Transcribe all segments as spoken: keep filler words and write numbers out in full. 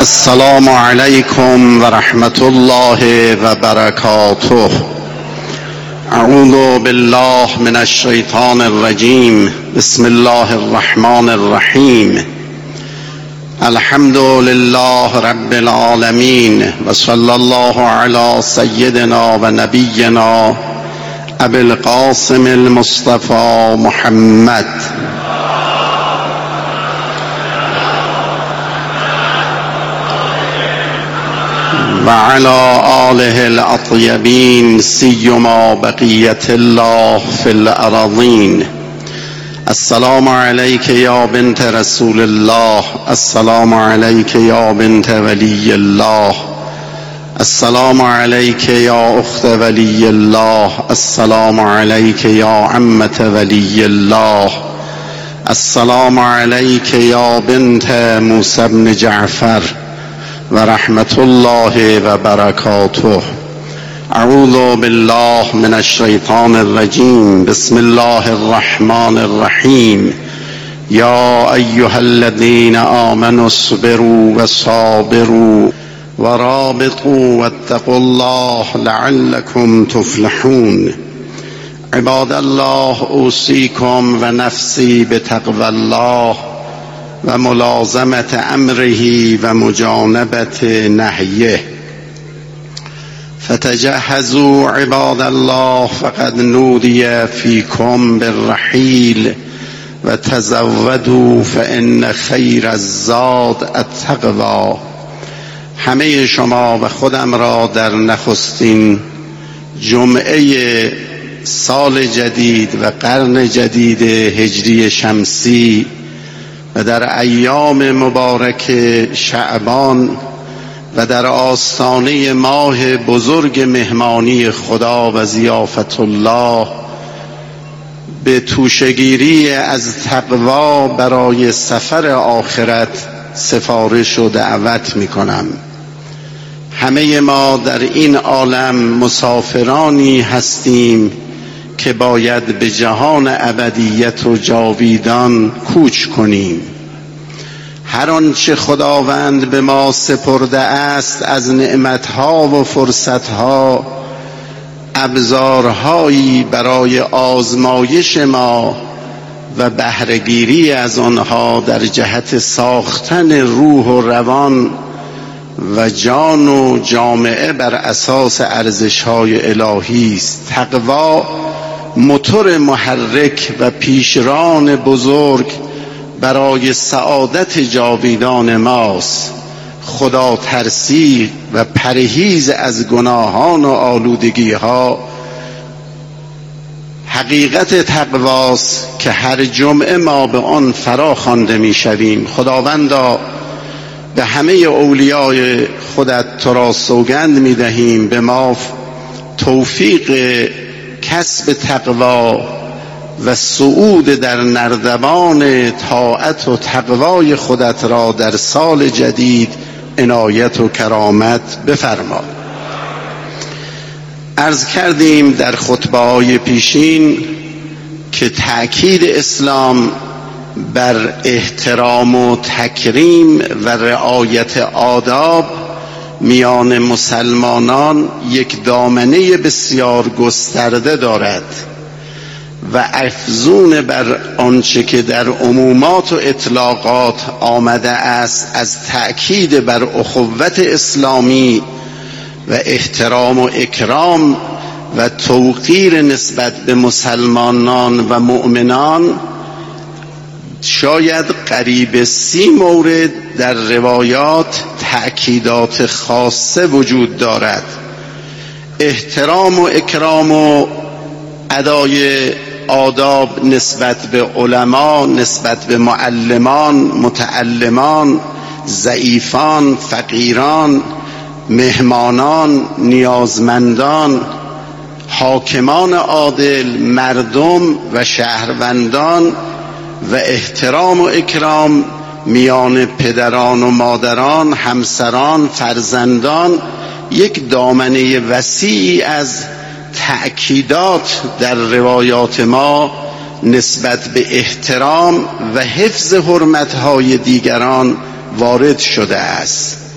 السلام علیکم و رحمت الله و برکاته. اعوذ بالله من الشیطان الرجیم. بسم الله الرحمن الرحیم. الحمد لله رب العالمین و صلی الله علی سیدنا و نبینا ابی القاسم المصطفى محمد و علی آله الاطیبین سیما بقیت الله فی الارضین. السلام علیک یا بنت رسول الله، السلام علیک یا بنت ولی الله، السلام علیک یا اخت ولی الله، السلام علیک یا عمت ولی الله، السلام علیک یا بنت موسی بن جعفر و رحمت الله و برکاته. اعوذ بالله من الشیطان الرجیم. بسم الله الرحمن الرحیم. یا ایها الذین آمنوا اصبروا و صابروا و رابطوا واتقوا الله لعلكم تفلحون. عباد الله، اوصیکم و نفسی بتقوی الله و ملازمت امره و مجانبت نهیه. فتجهزوا عباد الله فقد نودی فیکم بالرحیل و تزودوا فان خیر الزاد التقوی. همه شما و خودم را در نخستین جمعه سال جدید و قرن جدید هجری شمسی و در ایام مبارک شعبان و در آستانه ماه بزرگ مهمانی خدا و ضیافت الله به توشه‌گیری از تقوا برای سفر آخرت سفارش و دعوت می کنم. همه ما در این عالم مسافرانی هستیم که باید به جهان ابدیت و جاویدان کوچ کنیم. هر آنچه خداوند به ما سپرده است از نعمتها و فرصتها ابزارهایی برای آزمایش ما و بهره‌گیری از آنها در جهت ساختن روح و روان و جان و جامعه بر اساس ارزش‌های الهی است. تقوا موتور محرک و پیشران بزرگ برای سعادت جاویدان ماست. خدا ترسی و پرهیز از گناهان و آلودگی ها حقیقت تقواست که هر جمعه ما به آن فرا خوانده می شویم. خداوندا، به همه اولیای خودت تو را سوگند می دهیم به ما توفیق کسب تقوا و صعود در نردبان طاعت و تقوای خودت را در سال جدید عنایت و کرامت بفرما. عرض کردیم در خطبه‌های پیشین که تأکید اسلام بر احترام و تکریم و رعایت آداب میان مسلمانان یک دامنه بسیار گسترده دارد و افزون بر آنچه که در عمومات و اطلاقات آمده است از تأکید بر اخوت اسلامی و احترام و اکرام و توقیر نسبت به مسلمانان و مؤمنان، شاید قریب سی مورد در روایات تأکیدات خاصه وجود دارد. احترام و اکرام و ادای آداب نسبت به علما، نسبت به معلمان، متعلمان، ضعیفان، فقیران، مهمانان، نیازمندان، حاکمان عادل، مردم و شهروندان و احترام و اکرام میان پدران و مادران، همسران، فرزندان، یک دامنه وسیعی از تأکیدات در روایات ما نسبت به احترام و حفظ حرمت‌های دیگران وارد شده است.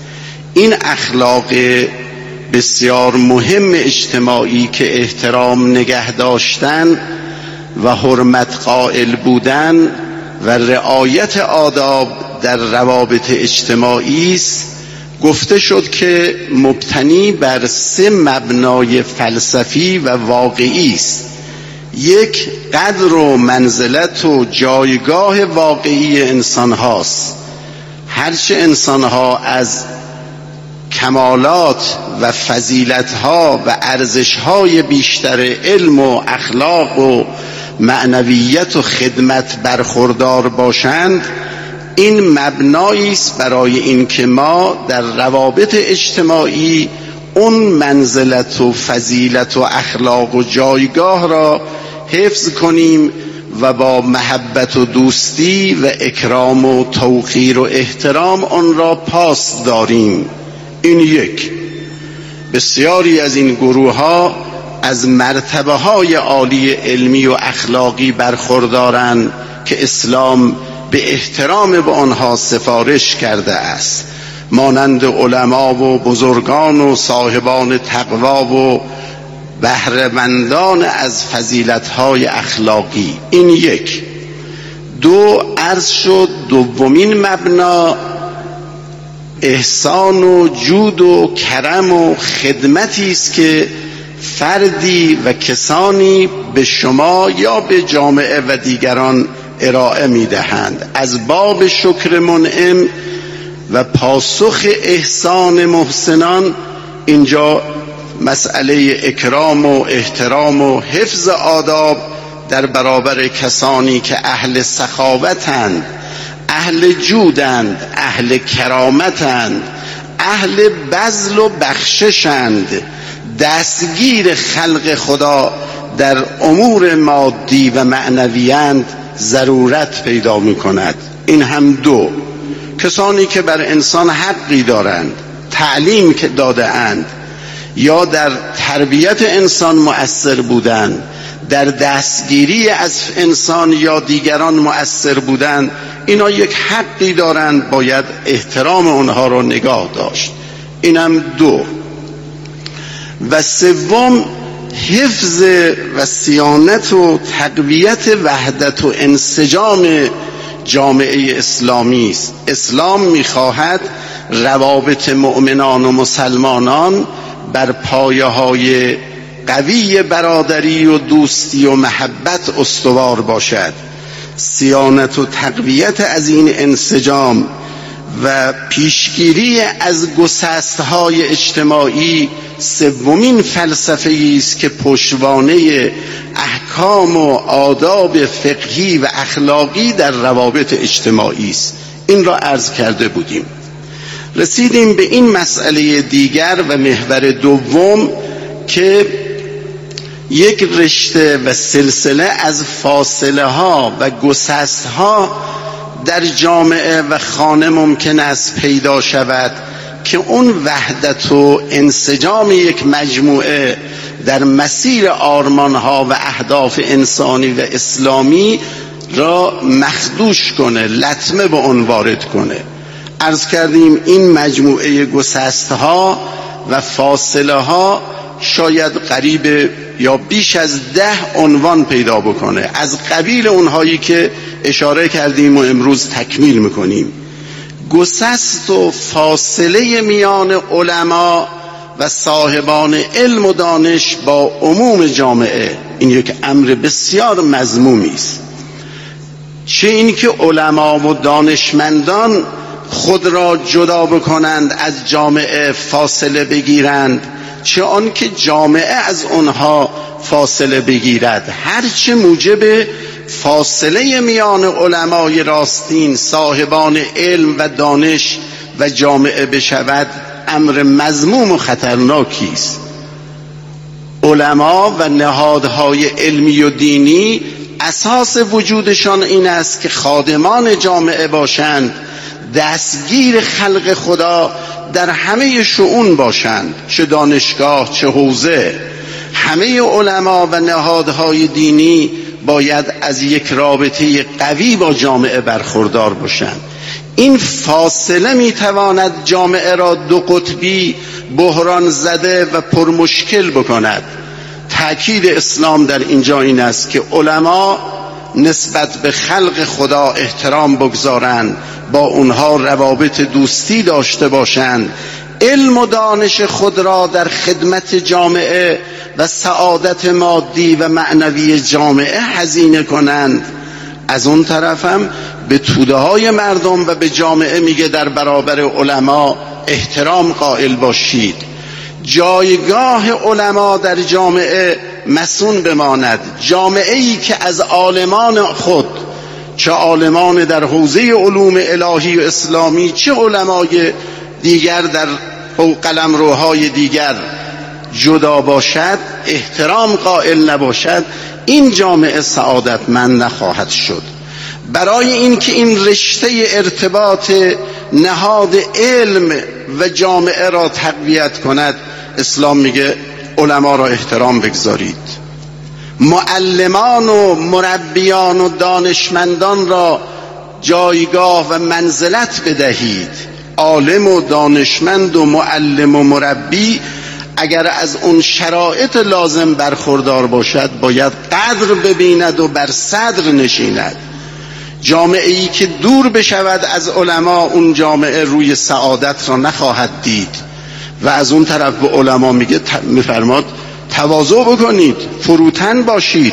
این اخلاق بسیار مهم اجتماعی که احترام نگه داشتن و حرمت قائل بودن و رعایت آداب در روابط اجتماعی است، گفته شد که مبتنی بر سه مبنای فلسفی و واقعی است. یک، قدر و منزلت و جایگاه واقعی انسان هاست. هرچه انسان ها از کمالات و فضیلت ها و ارزش های بیشتر علم و اخلاق و معنویت و خدمت برخوردار باشند، این مبنایی است برای اینکه ما در روابط اجتماعی اون منزلت و فضیلت و اخلاق و جایگاه را حفظ کنیم و با محبت و دوستی و اکرام و توقیر و احترام آن را پاس داریم. این یک. بسیاری از این گروه ها از مرتبه های عالی علمی و اخلاقی برخوردارند که اسلام به احترام به آنها سفارش کرده است، مانند علما و بزرگان و صاحبان تقوا و بهره‌مندان از فضیلت‌های اخلاقی. این یک. دو، عرض شد دومین مبنا احسان و جود و کرم و خدمتی است که فردی و کسانی به شما یا به جامعه و دیگران ارائه می‌دهند. از باب شکر منعم و پاسخ احسان محسنان اینجا مسئله اکرام و احترام و حفظ آداب در برابر کسانی که اهل سخاوتند، اهل جودند، اهل کرامتند، اهل بذل و بخششند، دستگیر خلق خدا در امور مادی و معنویند، ضرورت پیدا می کند. این هم دو. کسانی که بر انسان حقی دارند، تعلیم که داده اند یا در تربیت انسان مؤثر بودند، در دستگیری از انسان یا دیگران مؤثر بودند، اینا یک حقی دارند، باید احترام اونها رو نگاه داشت. اینم دو. و سوم، حفظ و صیانت و تقویت وحدت و انسجام جامعه اسلامی است. اسلام می‌خواهد روابط مؤمنان و مسلمانان بر پایه‌های قوی برادری و دوستی و محبت استوار باشد. صیانت و تقویت از این انسجام و پیشگیری از گسست‌های اجتماعی سومین فلسفه است که پشتوانه احکام و آداب فقهی و اخلاقی در روابط اجتماعی است. این را عرض کرده بودیم. رسیدیم به این مسئله دیگر و محور دوم که یک رشته و سلسله از فاصله ها و گسست ها در جامعه و خانه ممکن است پیدا شود که اون وحدت و انسجام یک مجموعه در مسیر آرمان ها و اهداف انسانی و اسلامی را مخدوش کنه، لطمه به اون وارد کنه. عرض کردیم این مجموعه گسست ها و فاصله ها شاید قریب یا بیش از ده عنوان پیدا بکنه، از قبیل اونهایی که اشاره کردیم و امروز تکمیل میکنیم. گسست و فاصله میان علما و صاحبان علم و دانش با عموم جامعه، این یک امر بسیار مذمومی است. چه این که علما و دانشمندان خود را جدا بکنند از جامعه، فاصله بگیرند، چه آن که جامعه از آنها فاصله بگیرد. هرچه موجب فاصله میان علمای راستین، صاحبان علم و دانش و جامعه بشود، امر مذموم و خطرناکی است. علما و نهادهای علمی و دینی اساس وجودشان این است که خادمان جامعه باشند، دستگیر خلق خدا در همه شؤون باشند، چه دانشگاه چه حوزه. همه علما و نهادهای دینی باید از یک رابطه قوی با جامعه برخوردار باشند. این فاصله میتواند جامعه را دو قطبی، بحران زده و پرمشکل بکند. تأکید اسلام در اینجا این است که علما نسبت به خلق خدا احترام بگذارند، با اونها روابط دوستی داشته باشند، علم و دانش خود را در خدمت جامعه و سعادت مادی و معنوی جامعه هزینه کنند. از اون طرف هم به توده های مردم و به جامعه میگه در برابر علما احترام قائل باشید. جایگاه علما در جامعه مسون بماند. جامعه ای که از عالمان خود، چه عالمان در حوزه علوم الهی و اسلامی، چه علمای دیگر در قلمروهای دیگر جدا باشد، احترام قائل نباشد، این جامعه سعادتمند نخواهد شد. برای اینکه این رشته ارتباط نهاد علم و جامعه را تقویت کند، اسلام میگه علما را احترام بگذارید، معلمان و مربیان و دانشمندان را جایگاه و منزلت بدهید. عالم و دانشمند و معلم و مربی اگر از اون شرایط لازم برخوردار باشد، باید قدر ببیند و بر صدر نشیند. جامعه ای که دور بشود از علما، اون جامعه روی سعادت را نخواهد دید. و از اون طرف به علما میگه میفرماد تواضع بکنید، فروتن باشید،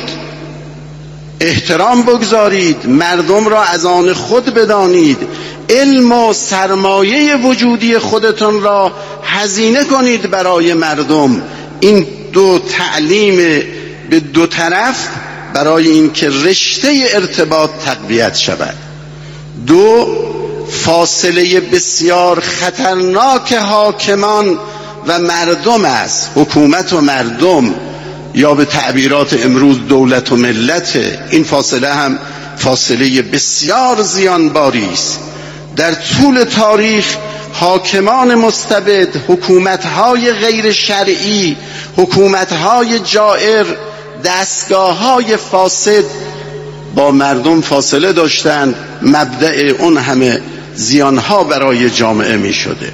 احترام بگذارید، مردم را از آن خود بدانید، علم و سرمایه وجودی خودتون را هزینه کنید برای مردم. این دو تعلیم به دو طرف برای اینکه رشته ارتباط تقویت شود. دو، فاصله بسیار خطرناک حاکمان و مردم است، حکومت و مردم، یا به تعبیرات امروز دولت و ملت. این فاصله هم فاصله بسیار زیانباری است. در طول تاریخ حاکمان مستبد، حکومت‌های غیر شرعی، حکومت‌های جائر، دستگاه‌های فاسد با مردم فاصله داشتند، مبدأ اون همه زیانها برای جامعه می شده.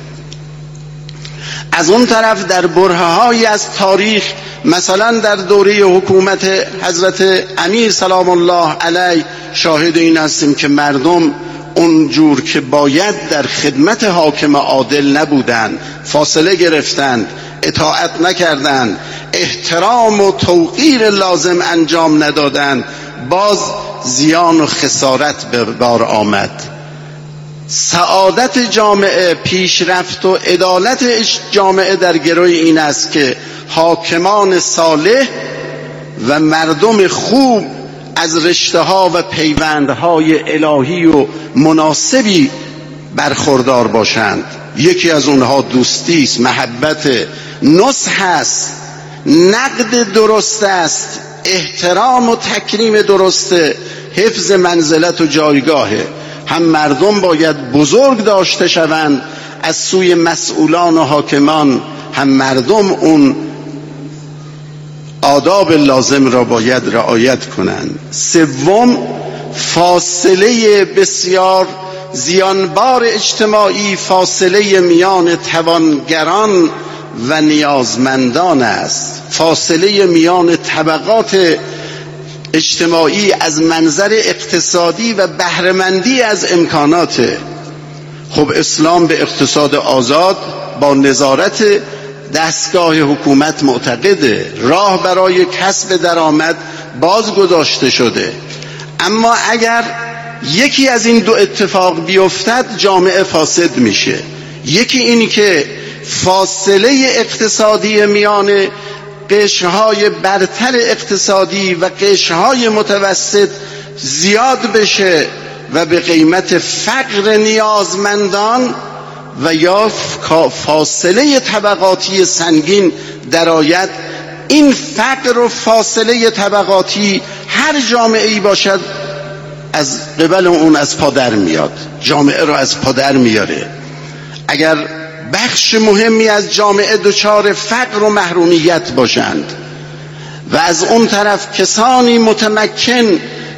از اون طرف در برهه‌هایی از تاریخ، مثلا در دوره حکومت حضرت امیر سلام الله علیه، شاهد این هستیم که مردم اونجور که باید در خدمت حاکم عادل نبودند، فاصله گرفتند، اطاعت نکردند، احترام و توقیر لازم انجام ندادند، باز زیان و خسارت به بار آمد. سعادت جامعه، پیشرفت و عدالت جامعه در گروه این است که حاکمان صالح و مردم خوب از رشته‌ها و پیوندهای الهی و مناسبی برخوردار باشند. یکی از اونها دوستی است، محبت، نصح است، نقد درست است، احترام و تکریم درسته، حفظ منزلت و جایگاهه. هم مردم باید بزرگ داشته شوند از سوی مسئولان و حاکمان، هم مردم اون آداب لازم را باید رعایت کنند. سوم، فاصله بسیار زیانبار اجتماعی، فاصله میان توانگران و نیازمندان است. فاصله میان طبقات اجتماعی از منظر اقتصادی و بهره‌مندی از امکانات. خب اسلام به اقتصاد آزاد با نظارت دستگاه حکومت معتقده، راه برای کسب درآمد باز گذاشته شده. اما اگر یکی از این دو اتفاق بیفتد، جامعه فاسد میشه. یکی این که فاصله اقتصادی میان قشرهای برتر اقتصادی و قشرهای متوسط زیاد بشه و به قیمت فقر نیازمندان، و یا فاصله طبقاتی سنگین درآید. این فقر و فاصله طبقاتی هر جامعه‌ای باشد از قبل اون از پا در میاد، جامعه رو از پا در میاره. اگر بخش مهمی از جامعه دچار فقر و محرومیت باشند و از اون طرف کسانی متمکن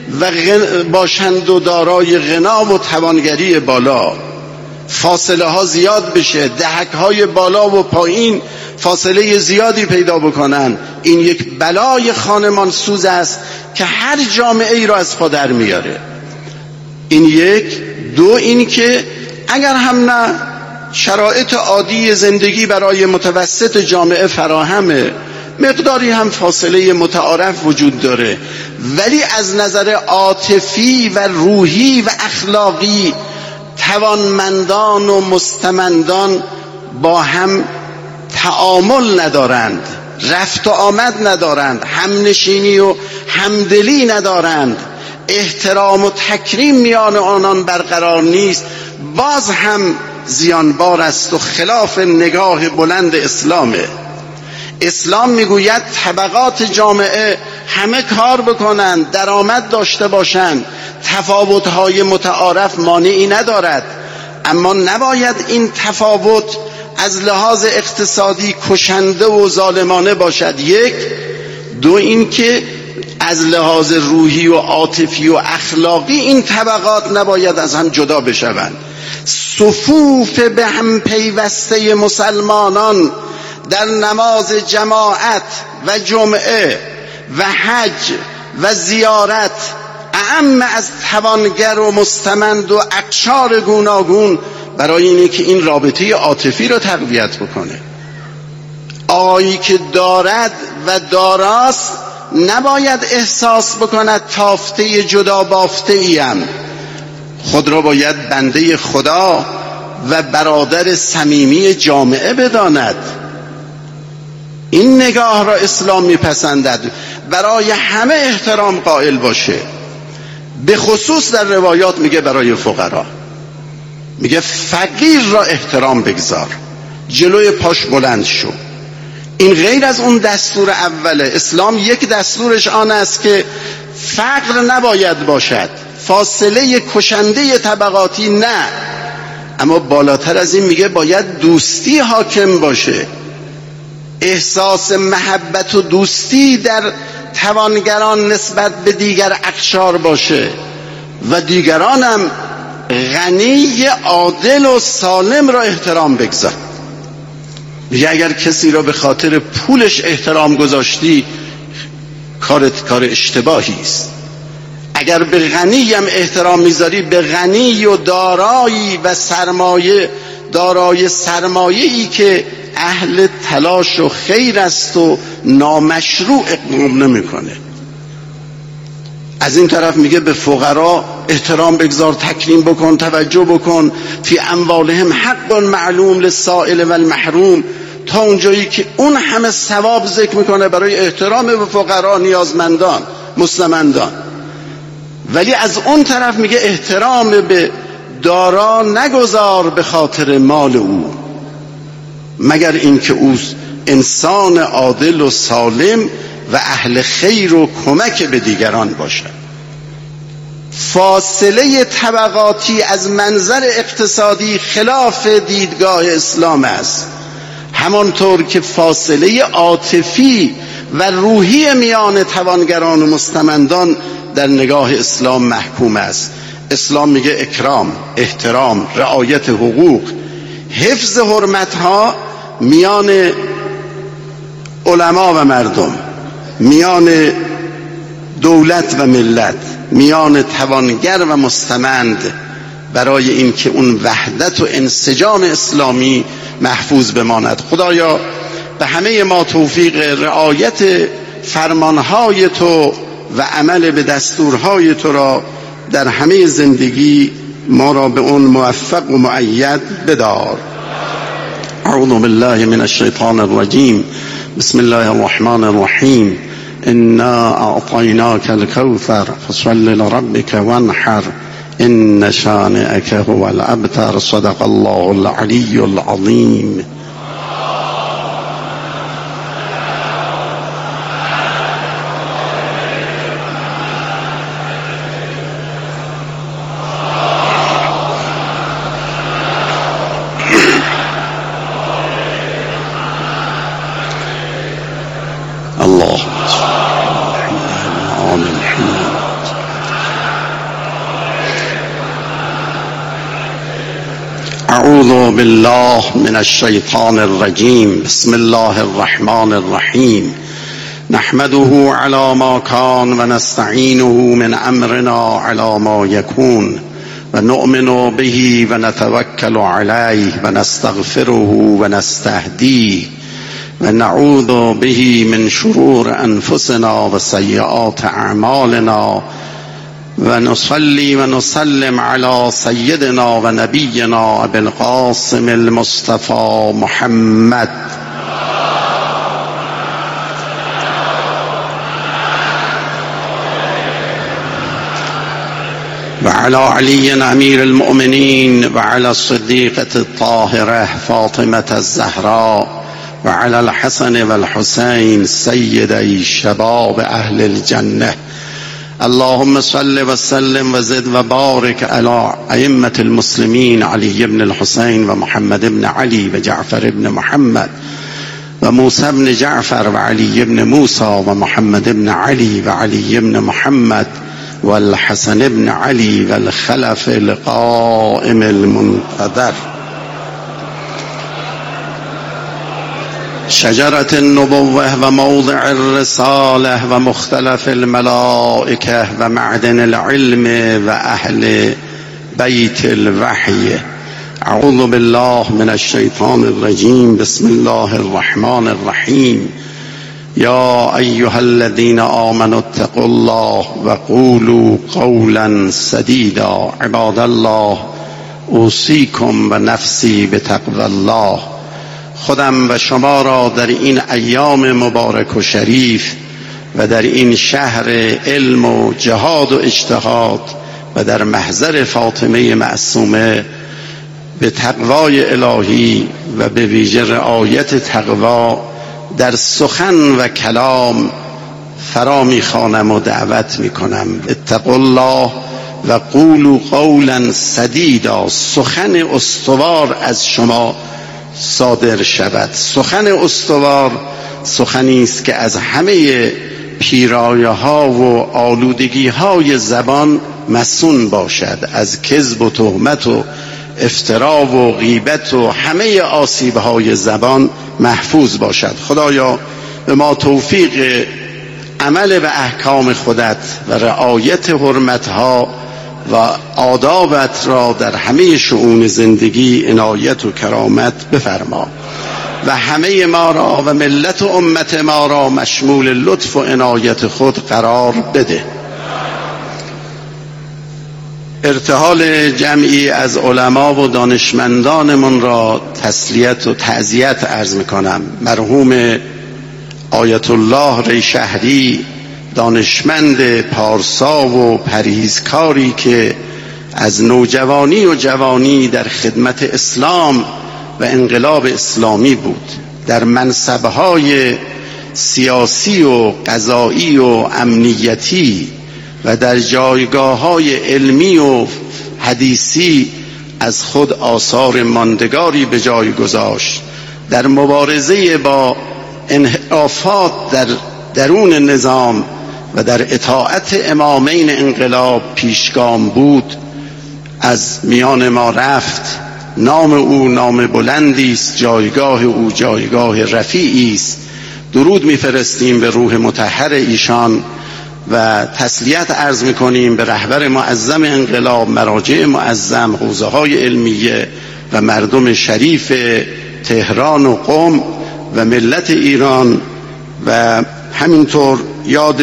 و غن... باشند و دارای غنا و توانگری بالا، فاصله ها زیاد بشه، دهک های بالا و پایین فاصله زیادی پیدا بکنن، این یک بلای خانمان سوز است که هر جامعه ای را از پا در میاره. این یک. دو، این که اگر هم نه شرایط عادی زندگی برای متوسط جامعه فراهمه، مقداری هم فاصله متعارف وجود داره، ولی از نظر عاطفی و روحی و اخلاقی توانمندان و مستمندان با هم تعامل ندارند، رفت و آمد ندارند، همنشینی و همدلی ندارند، احترام و تکریم میان آنان برقرار نیست، باز هم زیانبار است و خلاف نگاه بلند اسلامه. اسلام میگوید طبقات جامعه همه کار بکنند، درآمد داشته باشند، تفاوت‌های متعارف مانعی ندارد، اما نباید این تفاوت از لحاظ اقتصادی کشنده و ظالمانه باشد. یک. دو، این که از لحاظ روحی و عاطفی و اخلاقی این طبقات نباید از هم جدا بشوند. صفوف به هم پیوسته مسلمانان در نماز جماعت و جمعه و حج و زیارت اعم از توانگر و مستمند و اقشار گوناگون برای اینه که این رابطه عاطفی رو تقویت بکنه. آقایی که دارد و داراست نباید احساس بکند تافته جدا بافته ایم، خود را باید بنده خدا و برادر صمیمی جامعه بداند. این نگاه را اسلام میپسندد، برای همه احترام قائل باشه. به خصوص در روایات میگه برای فقرا، میگه فقیر را احترام بگذار، جلوی پاش بلند شو. این غیر از اون دستور اوله. اسلام یک دستورش آن است که فقر نباید باشد، فاصله کشنده طبقاتی نه، اما بالاتر از این میگه باید دوستی حاکم باشه، احساس محبت و دوستی در توانگران نسبت به دیگر اقشار باشه و دیگرانم غنی عادل و سالم را احترام بگذار. میگه اگر کسی را به خاطر پولش احترام گذاشتی کارت کار اشتباهی است. اگر به غنی هم احترام میذاری، به غنی و دارایی و سرمایه دارای سرمایه‌ای که اهل تلاش و خیر است و نامشروع اقدام نمیکنه. از این طرف میگه به فقرا احترام بگذار، تکریم بکن، توجه بکن، فی اموالهم حق معلوم للسائل و المحروم، تا اونجایی که اون همه ثواب ذکر میکنه برای احترام به فقرا، نیازمندان، مستمندان. ولی از اون طرف میگه احترام به دارا نگذار به خاطر مال او، مگر اینکه او انسان عادل و سالم و اهل خیر و کمک به دیگران باشد. فاصله طبقاتی از منظر اقتصادی خلاف دیدگاه اسلام است، همانطور که فاصله عاطفی و روحی میان توانگران و مستمندان در نگاه اسلام محکوم است. اسلام میگه اکرام، احترام، رعایت حقوق، حفظ حرمتها میان علما و مردم، میان دولت و ملت، میان توانگر و مستمند، برای اینکه اون وحدت و انسجام اسلامی محفوظ بماند. خدایا به همه ما توفیق رعایت فرمانهای تو و عمل به دستورهای تو را در همه زندگی ما را به اون موفق و مؤید بدار. اعوذ بالله من الشیطان الرجیم. بسم الله الرحمن الرحیم. انا اعطیناک الکوثر فصل لربک وانحر ان شانئک هو الابتر. صدق الله العلی العظیم. اعوذ بالله من الشیطان الرجیم. بسم الله الرحمن الرحیم. نحمده على ما كان و نستعینه من امرنا على ما يكون و نؤمن به و نتوکل علیه و نستغفره و نستهدیه و نعوذ به من شرور انفسنا و سیئات اعمالنا و نصلی و نسلم علی سیدنا و نبینا ابی القاسم المصطفى محمد و علی علی امیر المؤمنین و علی الصدیقة الطاهرة فاطمة الزهراء و علی الحسن و الحسین سیدی شباب اهل الجنه. اللهم صل و سلم و زد و بارک علی ائمة المسلمین علی بن الحسین و محمد بن علی و جعفر بن محمد و موسی بن جعفر و علی بن موسی و محمد بن علی و علی بن محمد و الحسن بن علی و الخلف القائم المنتظر. شجرة النبوة و موضع الرسالة و مختلف الملائكة و معدن العلم و اهل بیت الوحی. اعوذ بالله من الشیطان الرجیم. بسم الله الرحمن الرحیم. یا ایها الذین آمنوا اتقوا الله و قولوا قولا سدیدا. عباد الله اوصیکم و نفسی بتقوی الله. خودم و شما را در این ایام مبارک و شریف و در این شهر علم و جهاد و اجتهاد و در محضر فاطمه معصومه به تقوای الهی و به ویژه رعایت تقوا در سخن و کلام فرا می‌خوانم و دعوت می‌کنم. اتقوا الله و قولوا قولا سدیدا. سخن استوار از شما صادر شود. سخن استوار سخنی است که از همه پیرایه ها و آلودگی های زبان مصون باشد، از کذب و تهمت و افترا و غیبت و همه آسیب های زبان محفوظ باشد. خدایا به ما توفیق عمل به احکام خودت و رعایت حرمتها و آدابت را در همه شؤون زندگی عنایت و کرامت بفرما و همه ما را و ملت و امت ما را مشمول لطف و عنایت خود قرار بده. ارتحال جمعی از علما و دانشمندانمون را تسلیت و تعزیت عرض میکنم. مرحوم آیت الله ریشهری، دانشمند پارسا و پرهیزکاری که از نوجوانی و جوانی در خدمت اسلام و انقلاب اسلامی بود، در منصبهای سیاسی و قضایی و امنیتی و در جایگاه‌های علمی و حدیثی از خود آثار ماندگاری به جای گذاشت. در مبارزه با انحرافات در درون نظام و در اطاعت امامین انقلاب پیشگام بود. از میان ما رفت. نام او نام بلندی است، جایگاه او جایگاه رفیعی است. درود میفرستیم به روح مطهر ایشان و تسلیت عرض میکنیم به رهبر معظم انقلاب، مراجع معظم، حوزه های علمیه و مردم شریف تهران و قم و ملت ایران. و همینطور یاد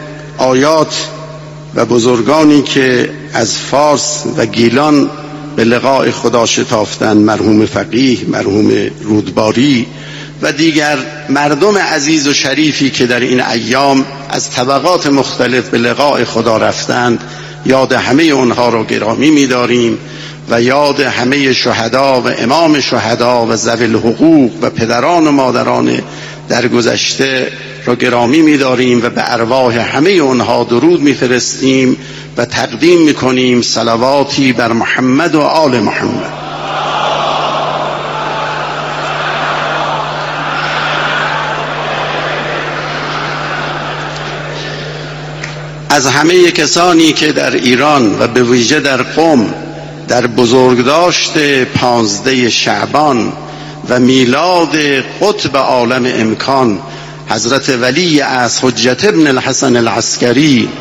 آیات و بزرگانی که از فارس و گیلان به لقاء خدا شتافتند، مرحوم فقیه، مرحوم رودباری و دیگر مردم عزیز و شریفی که در این ایام از طبقات مختلف به لقاء خدا رفتند، یاد همه اونها را گرامی می‌داریم و یاد همه شهدا و امام شهدا و ذوی الحقوق و پدران و مادران در گذشته را گرامی می‌داریم و به ارواح همه اونها درود می‌فرستیم و تقدیم می‌کنیم صلواتی بر محمد و آل محمد. از همه کسانی که در ایران و به ویژه در قم در بزرگداشت پانزده شعبان و میلاد قطب عالم امکان حضرت ولی از حجت ابن الحسن العسکری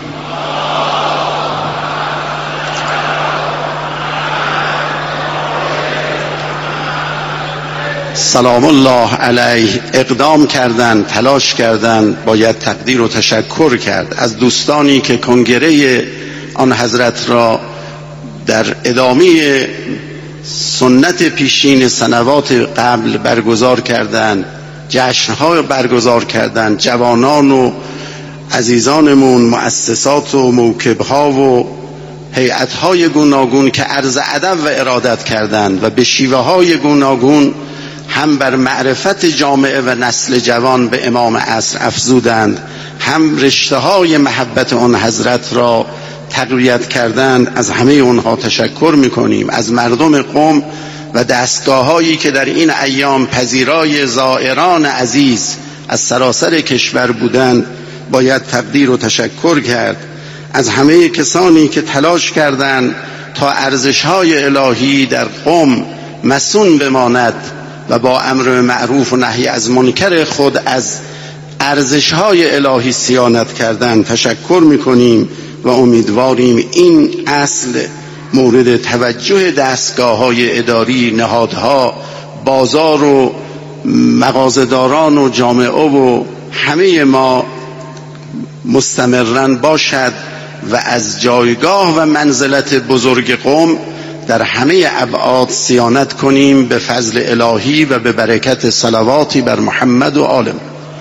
سلام الله علیه اقدام کردند، تلاش کردند، باید تقدیر و تشکر کرد از دوستانی که کنگره آن حضرت را در ادامه سنت پیشین سنوات قبل برگزار کردند، جشن‌ها برگزار کردند، جوانان و عزیزانمون، مؤسسات و موکب‌ها و هیئت‌های گوناگون که عرض ادب و ارادت کردند و به شیوه‌های گوناگون هم بر معرفت جامعه و نسل جوان به امام عصر افزودند، هم رشته‌های محبت آن حضرت را تقویت کردند. از همه اونها تشکر میکنیم. از مردم قم و دستگاه‌هایی که در این ایام پذیرای زائران عزیز از سراسر کشور بودند باید تقدیر و تشکر کرد. از همه کسانی که تلاش کردند تا ارزش‌های الهی در قم مصون بماند و با امر معروف و نهی از منکر خود از ارزش‌های الهی صیانت کردند تشکر میکنیم و امیدواریم این اصل مورد توجه دستگاه‌های اداری، نهادها، بازار و مغازه‌داران و جامعه و همه ما مستمرن باشد و از جایگاه و منزلت بزرگ قم در همه ابعاد صیانت کنیم به فضل الهی و به برکت صلواتی بر محمد و آل.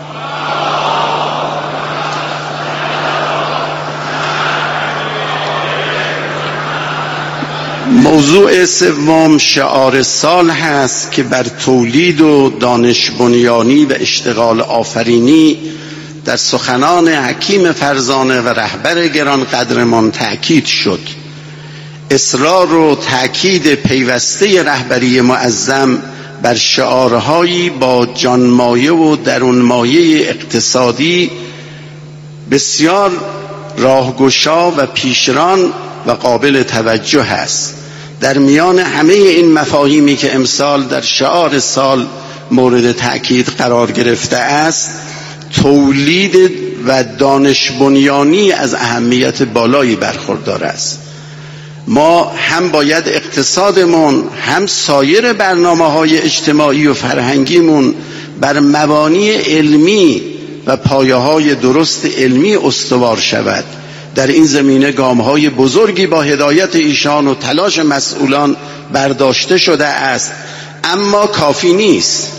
موضوع سوم شعار سال هست که بر تولید و دانش بنیانی و اشتغال آفرینی در سخنان حکیم فرزانه و رهبر گرانقدرمان تأکید شد. اصرار و تأکید پیوسته رهبری معظم بر شعارهایی با جانمایه و درونمایه اقتصادی بسیار راهگشا و پیشران و قابل توجه است. در میان همه این مفاهیمی که امسال در شعار سال مورد تأکید قرار گرفته است، تولید و دانش بنیانی از اهمیت بالایی برخوردار است. ما هم باید اقتصادمون هم سایر برنامه‌های اجتماعی و فرهنگیمون بر مبانی علمی و پایه‌های درست علمی استوار شود. در این زمینه گام‌های بزرگی با هدایت ایشان و تلاش مسئولان برداشته شده است، اما کافی نیست.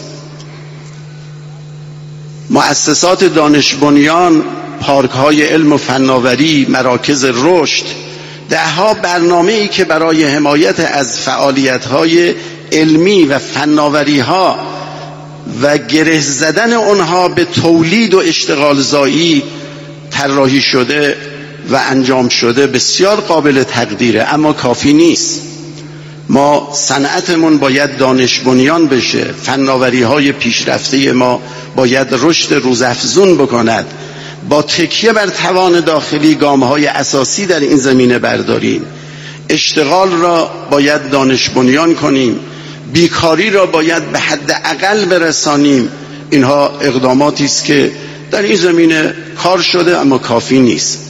مؤسسات دانش بنیان، پارک‌های علم و فناوری، مراکز رشد، ده‌ها برنامه‌ای که برای حمایت از فعالیت‌های علمی و فناوری‌ها و گره زدن آنها به تولید و اشتغال زایی طراحی شده و انجام شده بسیار قابل تقدیره، اما کافی نیست. ما صنعتمون باید دانش بنیان بشه، فناوری‌های پیشرفته ما باید رشد روزافزون بکند. با تکیه بر توان داخلی گام‌های اساسی در این زمینه برداریم. اشتغال را باید دانش بنیان کنیم، بیکاری را باید به حد اقل برسانیم. اینها اقداماتی است که در این زمینه کار شده اما کافی نیست.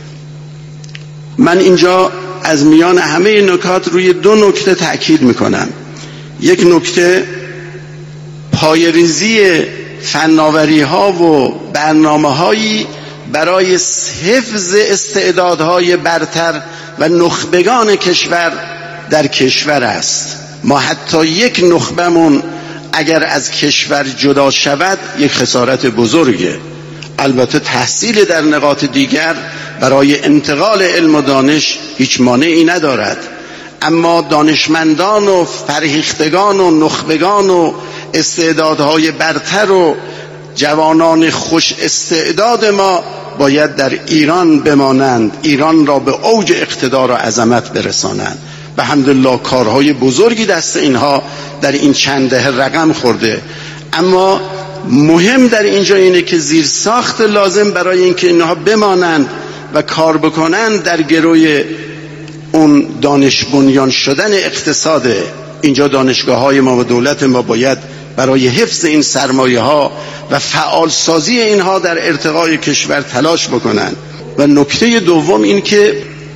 من اینجا از میان همه نکات روی دو نکته تأکید میکنم. یک نکته پایه‌ریزی فناوری ها و برنامه هایی برای حفظ استعدادهای برتر و نخبگان کشور در کشور است. ما حتی یک نخبمون اگر از کشور جدا شود یک خسارت بزرگه. البته تحصیل در نقاط دیگر برای انتقال علم و دانش هیچ مانعی ندارد، اما دانشمندان و فرهیختگان و نخبگان و استعدادهای برتر و جوانان خوش استعداد ما باید در ایران بمانند، ایران را به اوج اقتدار و عظمت برسانند. به حمدالله کارهای بزرگی دست اینها در این چند دهه رقم خورده، اما مهم در اینجا اینه که زیر ساخت لازم برای اینکه اینها بمانند و کار بکنند در گروی اون دانش بنیان شدن اقتصاده. اینجا دانشگاه های ما و دولت ما باید برای حفظ این سرمایه ها و فعال سازی اینها در ارتقای کشور تلاش بکنن. و نکته دوم این که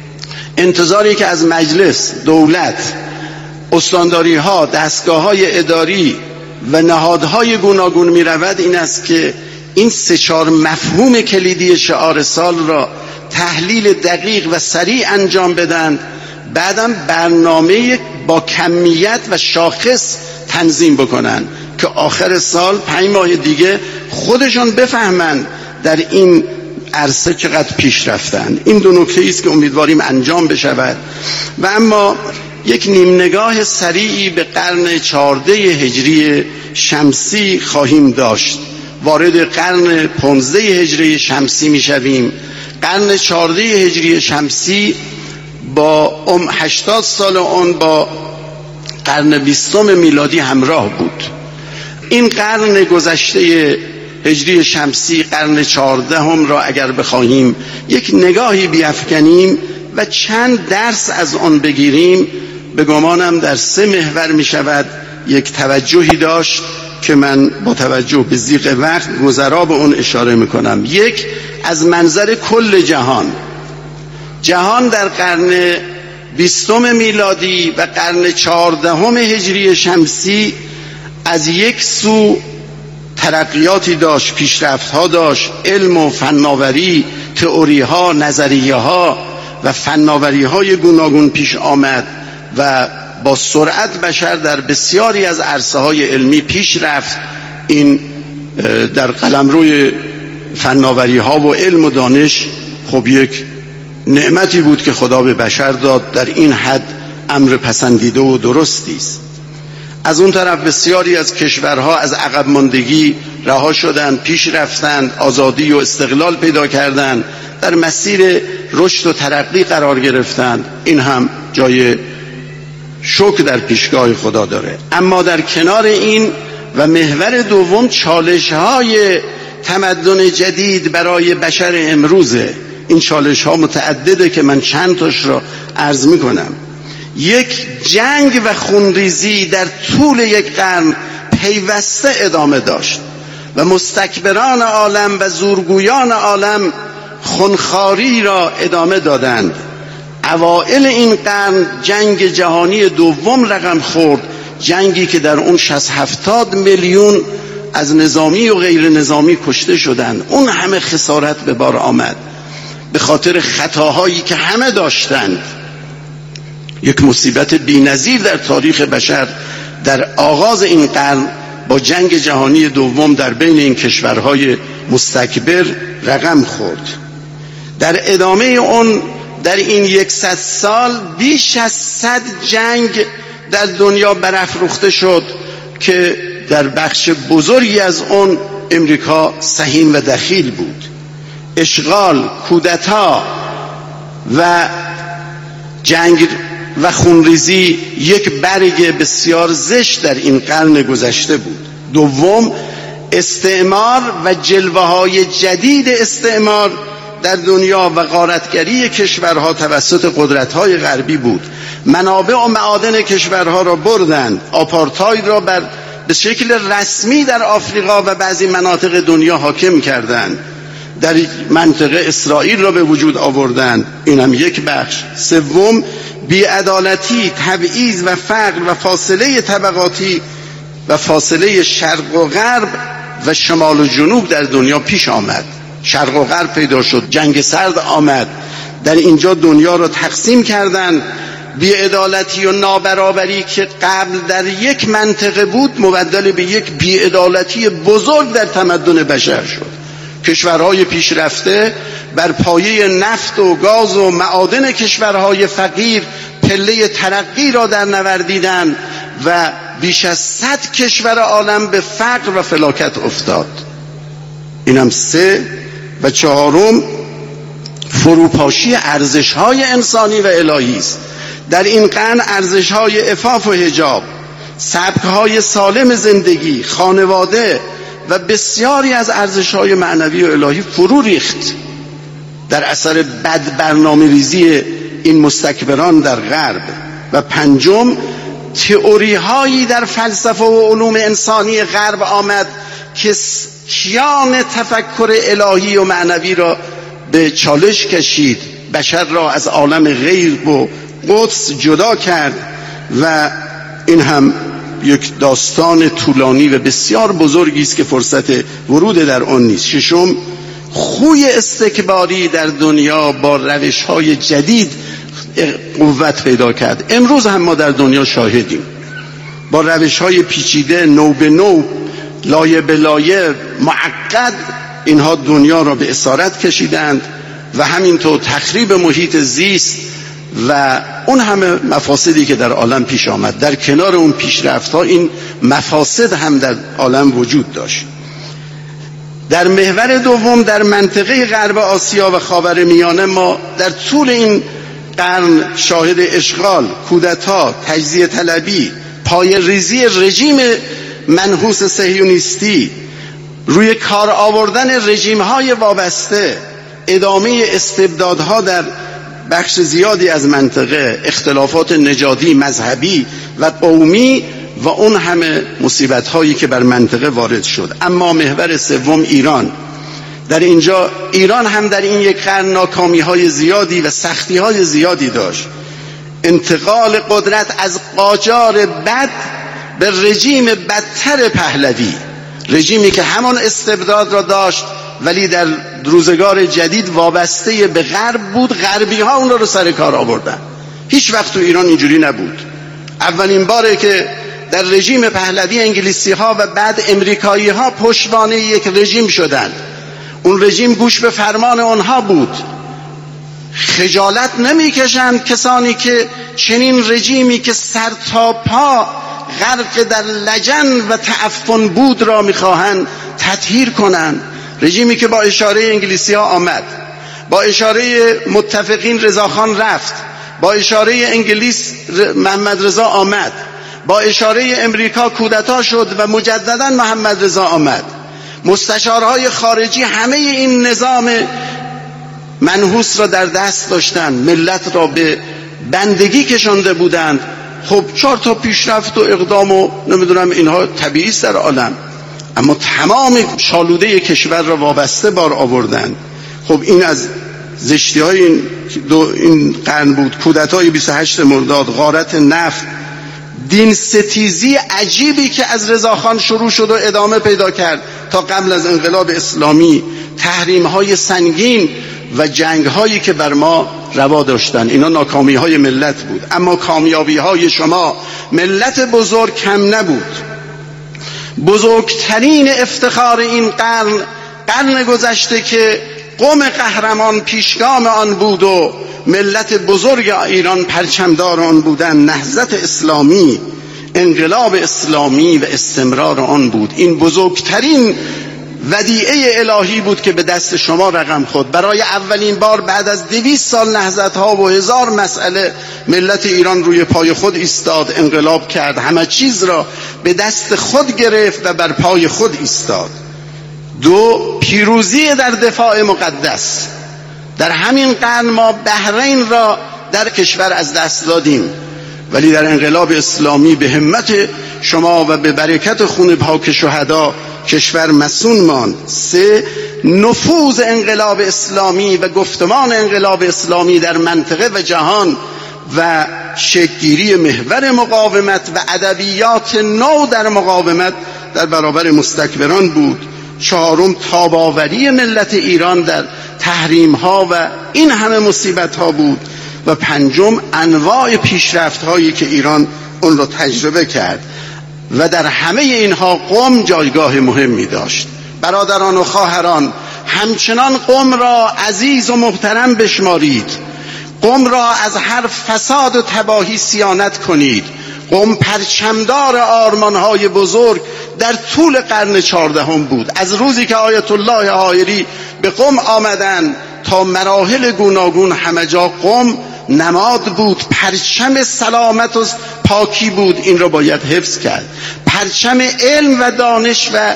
انتظاری که از مجلس، دولت، استانداری ها، دستگاه های اداری و نهادهای گوناگون می رود این است که این سه چهار مفهوم کلیدی شعار سال را تحلیل دقیق و سریع انجام بدن، بعدم برنامه با کمیت و شاخص تنظیم بکنن که آخر سال پنج ماه دیگه خودشان بفهمن در این عرصه چقدر پیش رفتن. این دو نکته است که امیدواریم انجام بشود. و اما یک نیم نگاه سریعی به قرن چهارده هجری شمسی خواهیم داشت. وارد قرن پانزده هجری شمسی می شویم. قرن چهارده هجری شمسی با ام هشتاد سال اون با قرن بیستم میلادی همراه بود. این قرن گذشته هجری شمسی، قرن چهاردهم را اگر بخواهیم یک نگاهی بیفکنیم و چند درس از آن بگیریم، به گمانم در سه محور می شود یک توجهی داشت که من با توجه به ضیق وقت گذرا به اون اشاره می کنم. یک، از منظر کل جهان. جهان در قرن بیستم میلادی و قرن چهاردهم هجری شمسی از یک سو ترقیاتی داشت، پیشرفت ها داشت، علم و فناوری، تئوری ها، نظریه ها و فناوری های گوناگون پیش آمد و با سرعت بشر در بسیاری از عرصه های علمی پیش رفت. این در قلمروی فناوری ها و علم و دانش خب یک نعمتی بود که خدا به بشر داد. در این حد امر پسندیده و درستی است. از اون طرف بسیاری از کشورها از عقب ماندگی رها شدند، پیش رفتند، آزادی و استقلال پیدا کردند، در مسیر رشد و ترقی قرار گرفتند. این هم جای شکر در پیشگاه خدا داره. اما در کنار این و محور دوم چالش‌های تمدن جدید برای بشر امروزه. این چالش‌ها متعدده که من چند تاش را عرض می‌کنم. یک، جنگ و خونریزی در طول یک قرن پیوسته ادامه داشت و مستکبران عالم و زورگویان عالم خونخواری را ادامه دادند. اوائل این قرن جنگ جهانی دوم رقم خورد، جنگی که در اون شصت هفتاد میلیون از نظامی و غیر نظامی کشته شدند. اون همه خسارت به بار آمد به خاطر خطاهایی که همه داشتند. یک مصیبت بی‌نظیر در تاریخ بشر در آغاز این قرن با جنگ جهانی دوم در بین این کشورهای مستکبر رقم خورد. در ادامه اون در این یکصد سال بیش از صد جنگ در دنیا برافروخته شد که در بخش بزرگی از اون امریکا سهیم و دخیل بود. اشغال، کودتا و جنگ و خونریزی یک برگ بسیار زشت در این قرن گذشته بود. دوم، استعمار و جلوه‌های جدید استعمار در دنیا و غارتگری کشورها توسط قدرت‌های غربی بود. منابع و معادن کشورها را بردند. آپارتاید را بر به شکل رسمی در آفریقا و بعضی مناطق دنیا حاکم کردند. در منطقه اسرائیل را به وجود آوردند. این هم یک بخش. سوم، بی‌عدالتی، تبعیض و فقر و فاصله طبقاتی و فاصله شرق و غرب و شمال و جنوب در دنیا پیش آمد. شرق و غرب پیدا شد، جنگ سرد آمد، در اینجا دنیا را تقسیم کردند. بی‌عدالتی و نابرابری که قبل در یک منطقه بود مبدل به یک بی‌عدالتی بزرگ در تمدن بشر شد. کشورهای پیشرفته بر پایه نفت و گاز و معادن کشورهای فقیر پله ترقی را در نوردیدند و بیش از صد کشور عالم به فقر و فلاکت افتاد. اینم سه. و چهارم، فروپاشی ارزش‌های انسانی و الهی است. در این قرن ارزش‌های عفاف و حجاب، سبک‌های سالم زندگی، خانواده و بسیاری از ارزش‌های معنوی و الهی فرو ریخت در اثر بد برنامه‌ریزی این مستکبران در غرب. و پنجم، تئوری هایی در فلسفه و علوم انسانی غرب آمد که کیان تفکر الهی و معنوی را به چالش کشید، بشر را از عالم غیب و قدس جدا کرد و این هم یک داستان طولانی و بسیار بزرگی است که فرصت ورود در آن نیست. ششم، خوی استکباری در دنیا با روش‌های جدید قوت پیدا کرد. امروز هم ما در دنیا شاهدیم، با روش‌های پیچیده، نو به نو، لایه به لایه، معقد، اینها دنیا را به اسارت کشیدند و همینطور تخریب محیط زیست و اون همه مفاسدی که در عالم پیش آمد. در کنار اون پیشرفت‌ها این مفاسد هم در عالم وجود داشت. در محور دوم، در منطقه غرب آسیا و خاورمیانه ما در طول این قرن شاهد اشغال، کودتا، تجزیه طلبی، پایه‌ریزی رژیم منحوس صهیونیستی، روی کار آوردن رژیم‌های وابسته، ادامه استبدادها در بخش زیادی از منطقه، اختلافات نژادی، مذهبی و قومی و اون همه مصیبت‌هایی که بر منطقه وارد شد. اما محور سوم ایران، در اینجا ایران هم در این یک قرن ناکامی‌های زیادی و سختی‌های زیادی داشت. انتقال قدرت از قاجار بد به رژیم بدتر پهلوی، رژیمی که همان استبداد را داشت ولی در روزگار جدید وابسته به غرب بود. غربی ها اون رو سر کار آوردن. هیچ وقت تو ایران اینجوری نبود. اولین باره که در رژیم پهلوی انگلیسی ها و بعد امریکایی ها پشتوانه یک رژیم شدند. اون رژیم گوش به فرمان اونها بود. خجالت نمیکشند کسانی که چنین رژیمی که سر تا پا غرق در لجن و تعفن بود را میخواهند تطهیر کنند. رژیمی که با اشاره انگلیسی ها آمد، با اشاره متفقین رضاخان رفت، با اشاره انگلیس محمد رضا آمد، با اشاره امریکا کودتا شد و مجددا محمد رضا آمد. مستشارهای خارجی همه این نظام منحوس را در دست داشتند، ملت را به بندگی کشانده بودند. خب چهار تا پیشرفت و اقدام و نمیدونم اینها طبیعی است در عالم، اما تمام شالوده کشور را وابسته بار آوردند. خب این از زشتی های این, دو این قرن بود. کودتای بیست و هشت مرداد، غارت نفت، دین ستیزی عجیبی که از رضاخان شروع شد و ادامه پیدا کرد تا قبل از انقلاب اسلامی، تحریم های سنگین و جنگ هایی که بر ما روا داشتن، اینا ناکامی های ملت بود. اما کامیابی های شما ملت بزرگ کم نبود. بزرگترین افتخار این قرن، قرن گذشته که قوم قهرمان پیشگام آن بود و ملت بزرگ ایران پرچمدار آن بودند، نهضت اسلامی، انقلاب اسلامی و استمرار آن بود. این بزرگترین ودیعه الهی بود که به دست شما رقم خورد. برای اولین بار بعد از دویست سال نهضت ها و هزار مسئله ملت ایران روی پای خود ایستاد، انقلاب کرد، همه چیز را به دست خود گرفت و بر پای خود ایستاد. دو، پیروزی در دفاع مقدس. در همین قرن ما بحرین را در کشور از دست دادیم، ولی در انقلاب اسلامی به همت شما و به برکت خون پاک شهدا کشور مسون ماند. سه، نفوذ انقلاب اسلامی و گفتمان انقلاب اسلامی در منطقه و جهان و شکل‌گیری محور مقاومت و ادبیات نو در مقاومت در برابر مستکبران بود. چهارم، تاباوری ملت ایران در تحریم ها و این همه مصیبت ها بود. و پنجم، انواع پیشرفت هایی که ایران اون رو تجربه کرد و در همه اینها قم جایگاه مهمی داشت. برادران و خواهران، همچنان قم را عزیز و محترم بشمارید. قم را از هر فساد و تباهی صیانت کنید. قم پرچمدار آرمانهای بزرگ در طول قرن چهاردهم بود. از روزی که آیت الله حائری به قم آمدند تا مراحل گوناگون همه جا قم نماد بود، پرچم سلامت و پاکی بود. این را باید حفظ کرد. پرچم علم و دانش و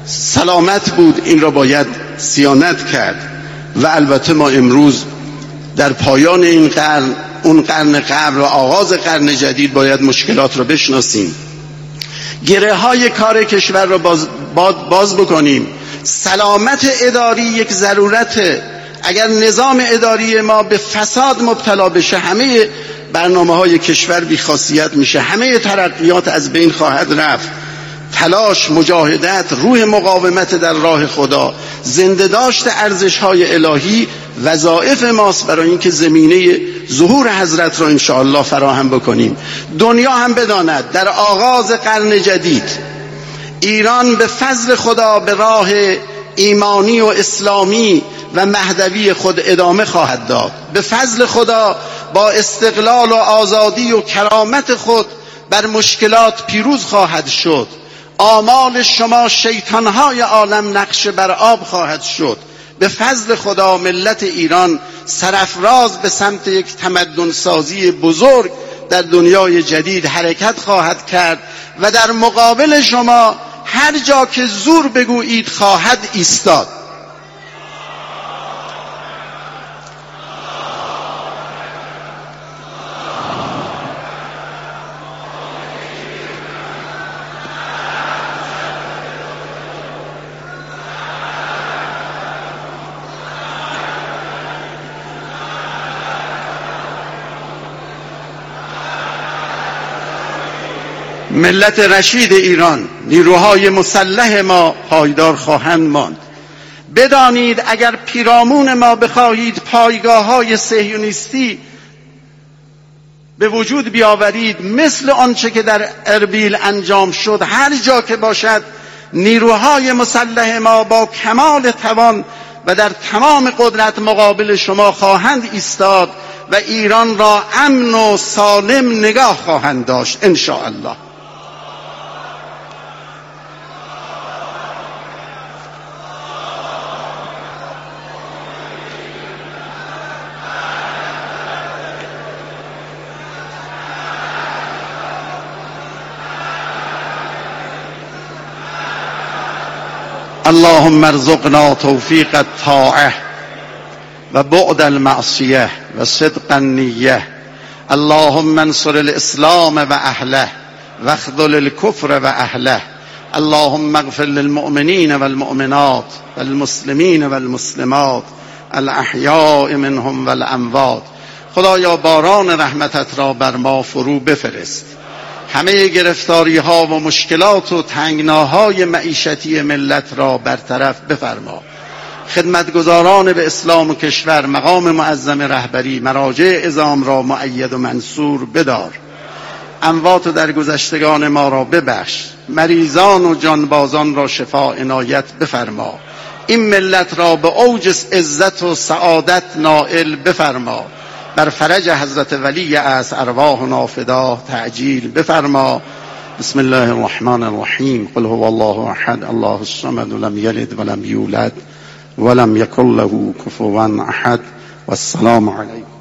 سلامت بود. این را باید صیانت کرد. و البته ما امروز در پایان این قرن، اون قرن قبل و آغاز قرن جدید باید مشکلات رو بشناسیم، گره های کار کشور رو باز, باز بکنیم. سلامت اداری یک ضرورته. اگر نظام اداری ما به فساد مبتلا بشه همه برنامه های کشور بی‌خاصیت میشه، همه ترقیات از بین خواهد رفت. تلاش، مجاهدت، روح مقاومت در راه خدا، زنده داشت ارزش های الهی وظایف ماست برای اینکه زمینه ظهور حضرت را انشاءالله فراهم بکنیم. دنیا هم بداند در آغاز قرن جدید ایران به فضل خدا به راه ایمانی و اسلامی و مهدوی خود ادامه خواهد داد. به فضل خدا با استقلال و آزادی و کرامت خود بر مشکلات پیروز خواهد شد. آمال شما شیطانهای عالم نقش بر آب خواهد شد. به فضل خدا ملت ایران سرافراز به سمت یک تمدن سازی بزرگ در دنیای جدید حرکت خواهد کرد و در مقابل شما هر جا که زور بگویید خواهد ایستاد. ملت رشید ایران، نیروهای مسلح ما پایدار خواهند ماند. بدانید اگر پیرامون ما بخواهید پایگاه های صهیونیستی به وجود بیاورید مثل آنچه که در اربیل انجام شد، هر جا که باشد نیروهای مسلح ما با کمال توان و در تمام قدرت مقابل شما خواهند ایستاد و ایران را امن و سالم نگاه خواهند داشت ان شاء الله. اللهم ارزقنا توفیق الطاعه و بعد المعصیه و صدق النیه. اللهم انصر الاسلام و اهله و اخذل الكفر و اهله. اللهم اغفر للمؤمنین والمؤمنات والمسلمین والمسلمات الاحیاء منهم والاموات. خدایا باران رحمتت را بر ما فرو بفرست. همه گرفتاری ها و مشکلات و تنگناهای معیشتی ملت را برطرف بفرما. خدمتگزاران به اسلام و کشور، مقام معظم رهبری، مراجع عظام را مؤید و منصور بدار. اموات و درگذشتگان ما را ببخش. مریضان و جانبازان را شفا عنایت بفرما. این ملت را به اوج عزت و سعادت نائل بفرما. بر فرج حضرت ولی از ارواحنا فدا تعجیل بفرما. بسم الله الرحمن الرحیم. قل هو الله احد الله الصمد لم یلد ولم یولد ولم یکن له کفوا احد. والسلام علیکم.